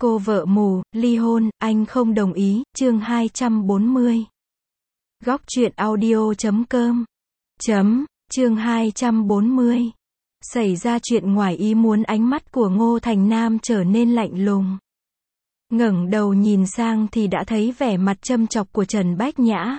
Cô vợ mù, ly hôn, anh không đồng ý, chương 240. Góc truyện audio.com Chương 240. Xảy ra chuyện ngoài ý muốn, ánh mắt của Ngô Thành Nam trở nên lạnh lùng. Ngẩng đầu nhìn sang thì đã thấy vẻ mặt châm chọc của Trần Bách Nhã.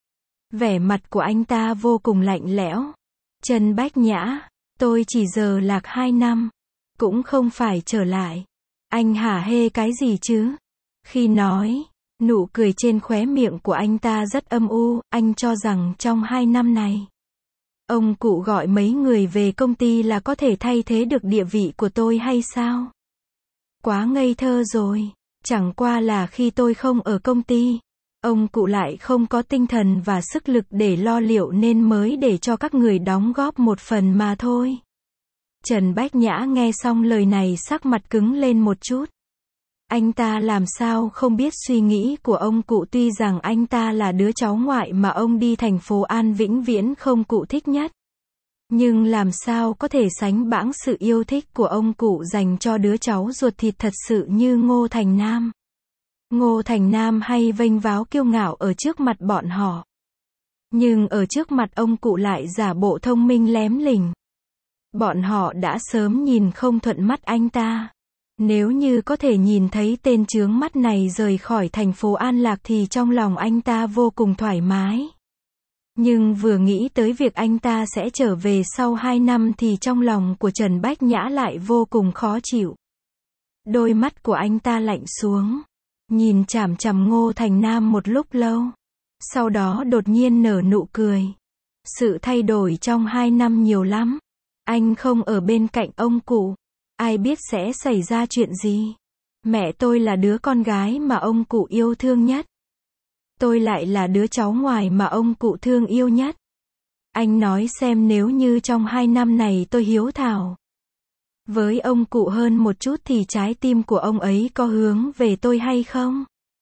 Vẻ mặt của anh ta vô cùng lạnh lẽo. Trần Bách Nhã, tôi chỉ giờ lạc 2 năm, cũng không phải trở lại. Anh hả hê cái gì chứ? Khi nói, nụ cười trên khóe miệng của anh ta rất âm u, anh cho rằng trong 2 năm này, ông cụ gọi mấy người về công ty là có thể thay thế được địa vị của tôi hay sao? Quá ngây thơ rồi, chẳng qua là khi tôi không ở công ty, ông cụ lại không có tinh thần và sức lực để lo liệu nên mới để cho các người đóng góp một phần mà thôi. Trần Bách Nhã nghe xong lời này sắc mặt cứng lên một chút. Anh ta làm sao không biết suy nghĩ của ông cụ, tuy rằng anh ta là đứa cháu ngoại mà ông đi thành phố An vĩnh viễn không cụ thích nhất. Nhưng làm sao có thể sánh bãng sự yêu thích của ông cụ dành cho đứa cháu ruột thịt thật sự như Ngô Thành Nam. Ngô Thành Nam hay vênh váo kiêu ngạo ở trước mặt bọn họ. Nhưng ở trước mặt ông cụ lại giả bộ thông minh lém lỉnh. Bọn họ đã sớm nhìn không thuận mắt anh ta. Nếu như có thể nhìn thấy tên chướng mắt này rời khỏi thành phố An Lạc thì trong lòng anh ta vô cùng thoải mái. Nhưng vừa nghĩ tới việc anh ta sẽ trở về sau 2 năm thì trong lòng của Trần Bách Nhã lại vô cùng khó chịu. Đôi mắt của anh ta lạnh xuống, nhìn chằm chằm Ngô Thành Nam một lúc lâu. Sau đó đột nhiên nở nụ cười. Sự thay đổi trong 2 năm nhiều lắm. Anh không ở bên cạnh ông cụ, ai biết sẽ xảy ra chuyện gì. Mẹ tôi là đứa con gái mà ông cụ yêu thương nhất. Tôi lại là đứa cháu ngoại mà ông cụ thương yêu nhất. Anh nói xem, nếu như trong 2 năm này tôi hiếu thảo với ông cụ hơn một chút thì trái tim của ông ấy có hướng về tôi hay không?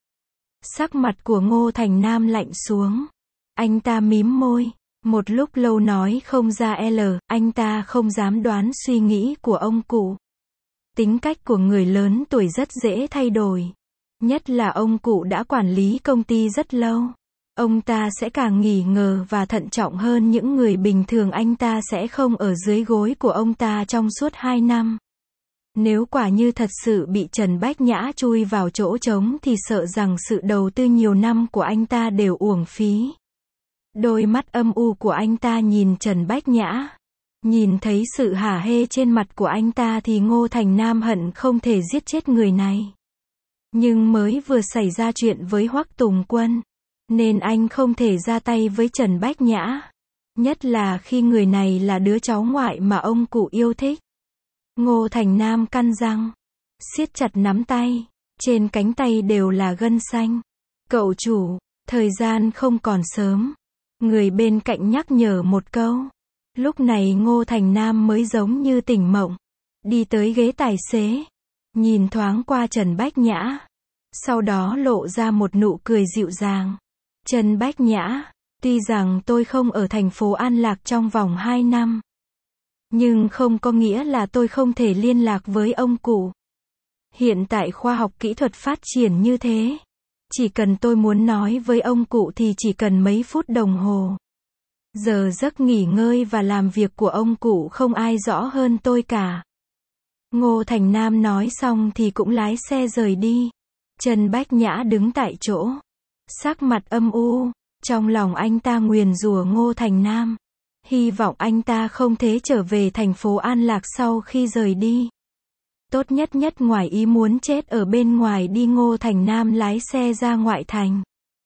Sắc mặt của Ngô Thành Nam lạnh xuống. Anh ta mím môi. Một lúc lâu nói không ra anh ta không dám đoán suy nghĩ của ông cụ. Tính cách của người lớn tuổi rất dễ thay đổi. Nhất là ông cụ đã quản lý công ty rất lâu. Ông ta sẽ càng nghỉ ngờ và thận trọng hơn những người bình thường. Anh ta sẽ không ở dưới gối của ông ta trong suốt 2 năm. Nếu quả như thật sự bị Trần Bách Nhã chui vào chỗ trống thì sợ rằng sự đầu tư nhiều năm của anh ta đều uổng phí. Đôi mắt âm u của anh ta nhìn Trần Bách Nhã. Nhìn thấy sự hả hê trên mặt của anh ta thì Ngô Thành Nam hận không thể giết chết người này. Nhưng mới vừa xảy ra chuyện với Hoắc Tùng Quân, nên anh không thể ra tay với Trần Bách Nhã. Nhất là khi người này là đứa cháu ngoại mà ông cụ yêu thích. Ngô Thành Nam căn răng, siết chặt nắm tay. Trên cánh tay đều là gân xanh. Cậu chủ, thời gian không còn sớm. Người bên cạnh nhắc nhở một câu. Lúc này Ngô Thành Nam mới giống như tỉnh mộng. Đi tới ghế tài xế. Nhìn thoáng qua Trần Bách Nhã. Sau đó lộ ra một nụ cười dịu dàng. Trần Bách Nhã, tuy rằng tôi không ở thành phố An Lạc trong vòng 2 năm. Nhưng không có nghĩa là tôi không thể liên lạc với ông cụ. Hiện tại khoa học kỹ thuật phát triển như thế. Chỉ cần tôi muốn nói với ông cụ thì chỉ cần mấy phút đồng hồ. Giờ giấc nghỉ ngơi và làm việc của ông cụ không ai rõ hơn tôi cả. Ngô Thành Nam nói xong thì cũng lái xe rời đi. Trần Bách Nhã đứng tại chỗ, sắc mặt âm u. Trong lòng anh ta nguyền rủa Ngô Thành Nam. Hy vọng anh ta không thể trở về thành phố An Lạc sau khi rời đi. Tốt nhất ngoài ý muốn chết ở bên ngoài đi. Ngô Thành Nam lái xe ra ngoại thành.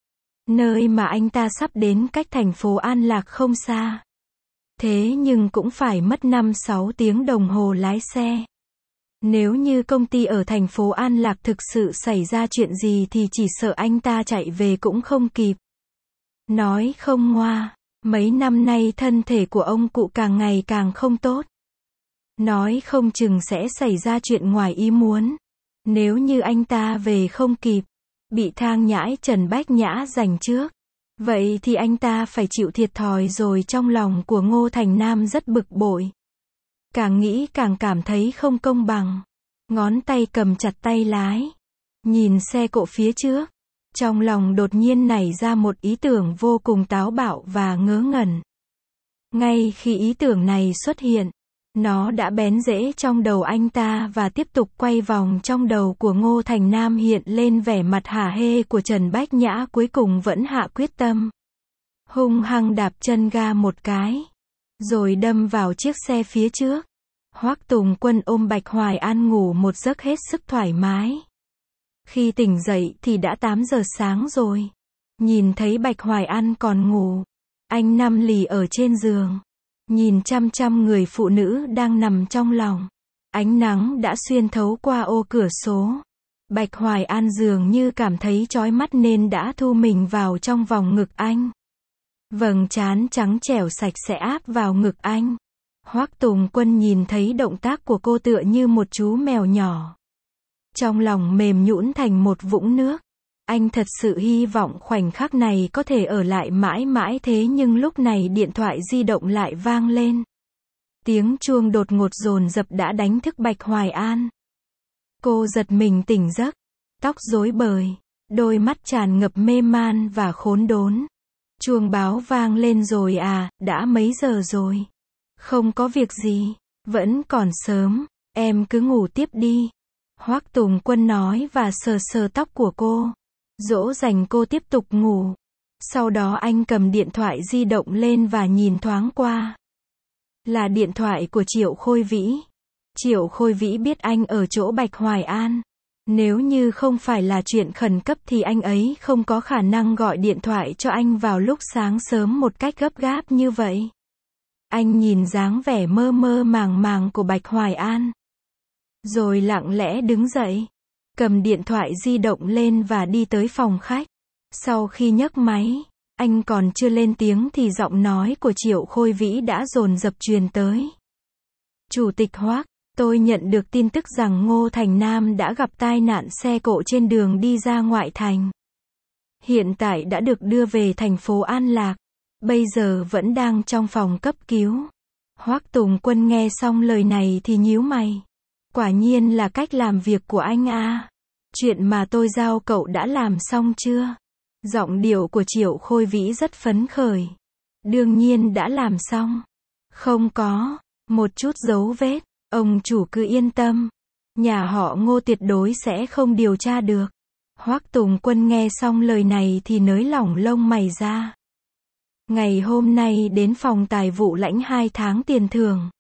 Nơi mà anh ta sắp đến cách thành phố An Lạc không xa. Thế nhưng cũng phải mất 5-6 tiếng đồng hồ lái xe. Nếu như công ty ở thành phố An Lạc thực sự xảy ra chuyện gì thì chỉ sợ anh ta chạy về cũng không kịp. Nói không ngoa, mấy năm nay thân thể của ông cụ càng ngày càng không tốt. Nói không chừng sẽ xảy ra chuyện ngoài ý muốn. Nếu như anh ta về không kịp, bị thang nhãi Trần Bách Nhã giành trước, vậy thì anh ta phải chịu thiệt thòi rồi. Trong lòng của Ngô Thành Nam rất bực bội. Càng nghĩ càng cảm thấy không công bằng. Ngón tay cầm chặt tay lái. Nhìn xe cộ phía trước, trong lòng đột nhiên nảy ra một ý tưởng vô cùng táo bạo và ngớ ngẩn. Ngay khi ý tưởng này xuất hiện, nó đã bén rễ trong đầu anh ta và tiếp tục quay vòng trong đầu của Ngô Thành Nam, hiện lên vẻ mặt hả hê của Trần Bách Nhã cuối cùng vẫn hạ quyết tâm. Hung hăng đạp chân ga một cái, rồi đâm vào chiếc xe phía trước. Hoắc Tùng Quân ôm Bạch Hoài An ngủ một giấc hết sức thoải mái. Khi tỉnh dậy thì đã 8 giờ sáng rồi. Nhìn thấy Bạch Hoài An còn ngủ, anh nằm lì ở trên giường, nhìn chăm chăm người phụ nữ đang nằm trong lòng. Ánh nắng đã xuyên thấu qua ô cửa sổ. Bạch Hoài An dường như cảm thấy chói mắt nên đã thu mình vào trong vòng ngực anh. Vầng trán trắng trẻo sạch sẽ áp vào ngực anh. Hoắc Tùng Quân nhìn thấy động tác của cô tựa như một chú mèo nhỏ. Trong lòng mềm nhũn thành một vũng nước. Anh thật sự hy vọng khoảnh khắc này có thể ở lại mãi mãi, thế nhưng lúc này điện thoại di động lại vang lên. Tiếng chuông đột ngột dồn dập đã đánh thức Bạch Hoài An. Cô giật mình tỉnh giấc, tóc rối bời, đôi mắt tràn ngập mê man và khốn đốn. Chuông báo vang lên rồi à, đã mấy giờ rồi? Không có việc gì, vẫn còn sớm, em cứ ngủ tiếp đi. Hoắc Tùng Quân nói và sờ sờ tóc của cô, dỗ dành cô tiếp tục ngủ. Sau đó anh cầm điện thoại di động lên và nhìn thoáng qua. Là điện thoại của Triệu Khôi Vĩ. Triệu Khôi Vĩ biết anh ở chỗ Bạch Hoài An. Nếu như không phải là chuyện khẩn cấp thì anh ấy không có khả năng gọi điện thoại cho anh vào lúc sáng sớm một cách gấp gáp như vậy. Anh nhìn dáng vẻ mơ mơ màng màng của Bạch Hoài An, rồi lặng lẽ đứng dậy, cầm điện thoại di động lên và đi tới phòng khách. Sau khi nhấc máy, anh còn chưa lên tiếng thì giọng nói của Triệu Khôi Vĩ đã dồn dập truyền tới. Chủ tịch Hoắc, tôi nhận được tin tức rằng Ngô Thành Nam đã gặp tai nạn xe cộ trên đường đi ra ngoại thành. Hiện tại đã được đưa về thành phố An Lạc, bây giờ vẫn đang trong phòng cấp cứu. Hoắc Tùng Quân nghe xong lời này thì nhíu mày. Quả nhiên là cách làm việc của anh à. Chuyện mà tôi giao cậu đã làm xong chưa? Giọng điệu của Triệu Khôi Vĩ rất phấn khởi. Đương nhiên đã làm xong. Không có một chút dấu vết. Ông chủ cứ yên tâm. Nhà họ Ngô tuyệt đối sẽ không điều tra được. Hoắc Tùng Quân nghe xong lời này thì nới lỏng lông mày ra. Ngày hôm nay đến phòng tài vụ lãnh 2 tháng tiền thưởng.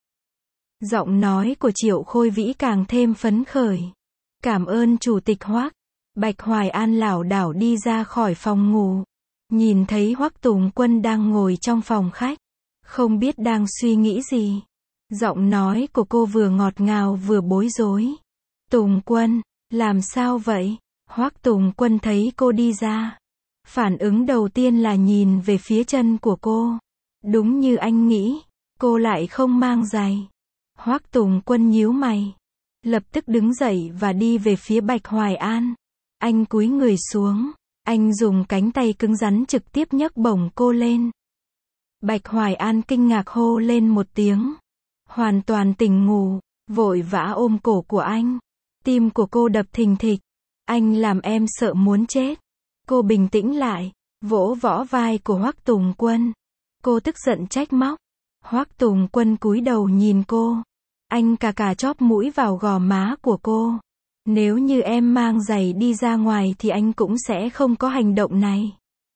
Giọng nói của Triệu Khôi Vĩ càng thêm phấn khởi. Cảm ơn Chủ tịch Hoắc. Bạch Hoài An lảo đảo đi ra khỏi phòng ngủ. Nhìn thấy Hoắc Tùng Quân đang ngồi trong phòng khách. Không biết đang suy nghĩ gì. Giọng nói của cô vừa ngọt ngào vừa bối rối. Tùng Quân, làm sao vậy? Hoắc Tùng Quân thấy cô đi ra. Phản ứng đầu tiên là nhìn về phía chân của cô. Đúng như anh nghĩ, cô lại không mang giày. Hoắc Tùng Quân nhíu mày. Lập tức đứng dậy và đi về phía Bạch Hoài An. Anh cúi người xuống. Anh dùng cánh tay cứng rắn trực tiếp nhấc bổng cô lên. Bạch Hoài An kinh ngạc hô lên một tiếng. Hoàn toàn tỉnh ngủ, vội vã ôm cổ của anh. Tim của cô đập thình thịch. Anh làm em sợ muốn chết. Cô bình tĩnh lại, vỗ vỗ vai của Hoắc Tùng Quân. Cô tức giận trách móc. Hoắc Tùng Quân cúi đầu nhìn cô. Anh cà chóp mũi vào gò má của cô. Nếu như em mang giày đi ra ngoài thì anh cũng sẽ không có hành động này.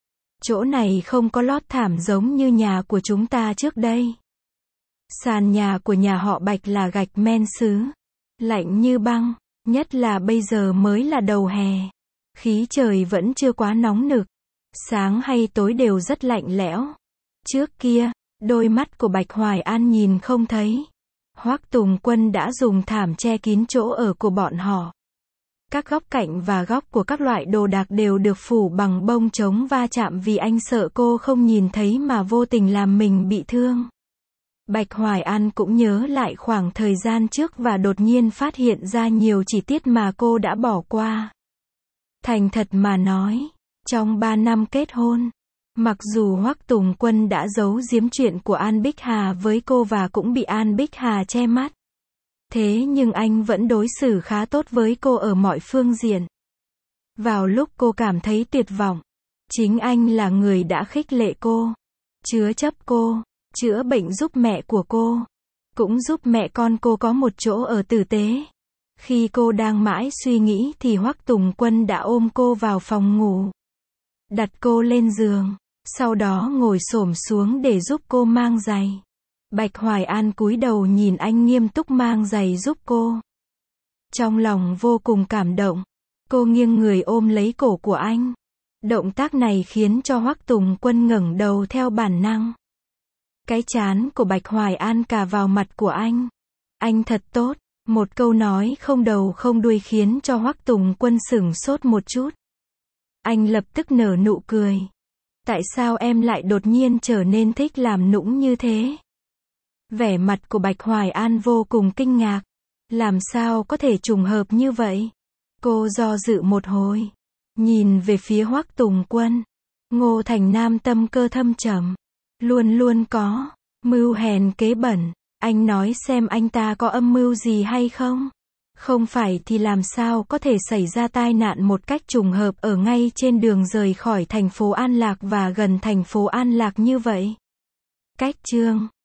Chỗ này không có lót thảm giống như nhà của chúng ta trước đây. Sàn nhà của nhà họ Bạch là gạch men sứ. Lạnh như băng, nhất là bây giờ mới là đầu hè. Khí trời vẫn chưa quá nóng nực. Sáng hay tối đều rất lạnh lẽo. Trước kia, đôi mắt của Bạch Hoài An nhìn không thấy. Hoắc Tùng Quân đã dùng thảm che kín chỗ ở của bọn họ. Các góc cạnh và góc của các loại đồ đạc đều được phủ bằng bông chống va chạm vì anh sợ cô không nhìn thấy mà vô tình làm mình bị thương. Bạch Hoài An cũng nhớ lại khoảng thời gian trước và đột nhiên phát hiện ra nhiều chi tiết mà cô đã bỏ qua. Thành thật mà nói, trong 3 năm kết hôn, mặc dù Hoắc Tùng Quân đã giấu giếm chuyện của An Bích Hà với cô và cũng bị An Bích Hà che mắt. Thế nhưng anh vẫn đối xử khá tốt với cô ở mọi phương diện. Vào lúc cô cảm thấy tuyệt vọng, chính anh là người đã khích lệ cô, chứa chấp cô, chữa bệnh giúp mẹ của cô, cũng giúp mẹ con cô có một chỗ ở tử tế. Khi cô đang mãi suy nghĩ thì Hoắc Tùng Quân đã ôm cô vào phòng ngủ, đặt cô lên giường, sau đó ngồi xổm xuống để giúp cô mang giày. Bạch Hoài An cúi đầu nhìn anh nghiêm túc mang giày giúp cô. Trong lòng vô cùng cảm động, cô nghiêng người ôm lấy cổ của anh. Động tác này khiến cho Hoắc Tùng Quân ngẩng đầu theo bản năng. Cái trán của Bạch Hoài An cà vào mặt của anh. Anh thật tốt. Một câu nói không đầu không đuôi khiến cho Hoắc Tùng Quân sửng sốt một chút. Anh lập tức nở nụ cười. Tại sao em lại đột nhiên trở nên thích làm nũng như thế? Vẻ mặt của Bạch Hoài An vô cùng kinh ngạc. Làm sao có thể trùng hợp như vậy? Cô do dự một hồi, nhìn về phía Hoắc Tùng Quân. Ngô Thành Nam tâm cơ thâm trầm, luôn luôn có mưu hèn kế bẩn. Anh nói xem anh ta có âm mưu gì hay không? Không phải thì làm sao có thể xảy ra tai nạn một cách trùng hợp ở ngay trên đường rời khỏi thành phố An Lạc và gần thành phố An Lạc như vậy? Cách chương